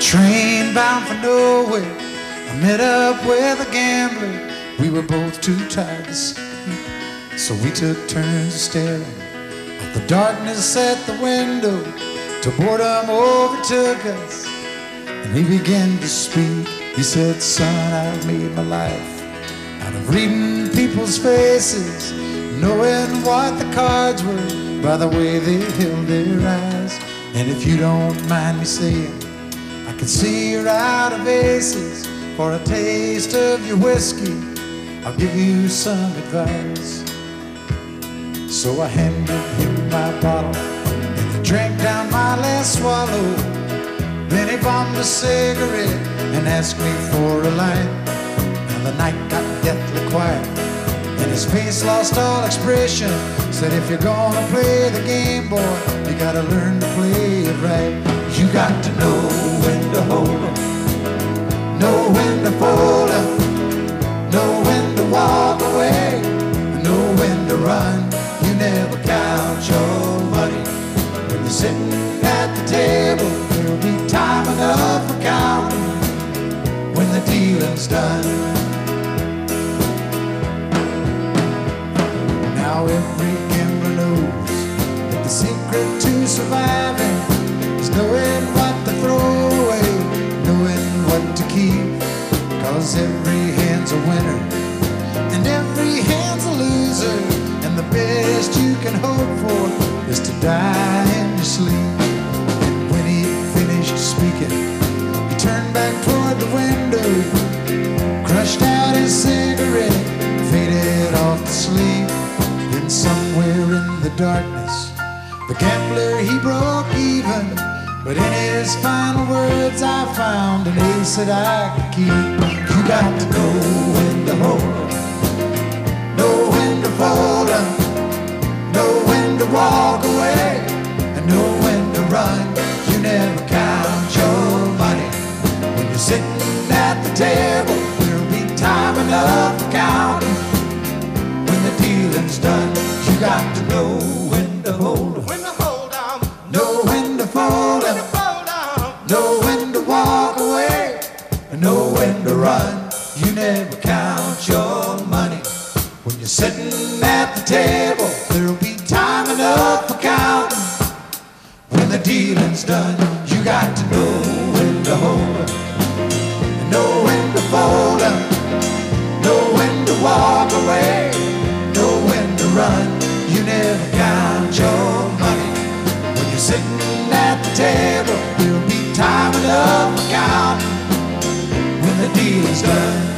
train bound for nowhere, I met up with a gambler. We were both too tired to sleep, so we took turns staring at the darkness at the window till boredom overtook us, and he began to speak. He said, "Son, I've made my life out of reading people's faces, knowing what the cards were by the way they held their eyes. And if you don't mind me saying, I can see you're out of aces. For a taste of your whiskey, I'll give you some advice." So I handed him my bottle, and he drank down my last swallow. Then he bombed a cigarette and asked me for a light. And the night got deathly quiet, and his face lost all expression. Said, "If you're gonna play the game, boy, you gotta learn to play it right. You got to know when to hold 'em, know when to fold 'em, know when to walk away, know when to run. You never count your money when you're sitting at the table. There'll be time enough for counting when the dealing's done." Now every gambler knows that the secret to surviving is knowing what to throw away, knowing what to keep. 'Cause every hand's a winner and every hand's a loser, and the best you can hope for is to die in your sleep. And when he finished speaking, he turned back toward the window, crushed out his cigarette, faded off to sleep. Then somewhere in the darkness, the gambler, he broke even. But in his final words, I found an ace that I could keep. You got to know when to hold 'em, know when to fold 'em, know when to walk away, and know when to run. You never count your money when you're sitting at the table. There'll be time enough for counting when the dealing's done. You got to know when to hold 'em, know when to fold 'em, know when to walk away, and know when to run. You never count your money when you're sitting at the table. There'll be time enough for counting when the dealing's done. You got to know when to hold 'em, know when to fold 'em, know when to walk away, know when to run. You never count your money when you're sitting at the table. There'll be time enough for counting when the deal's done.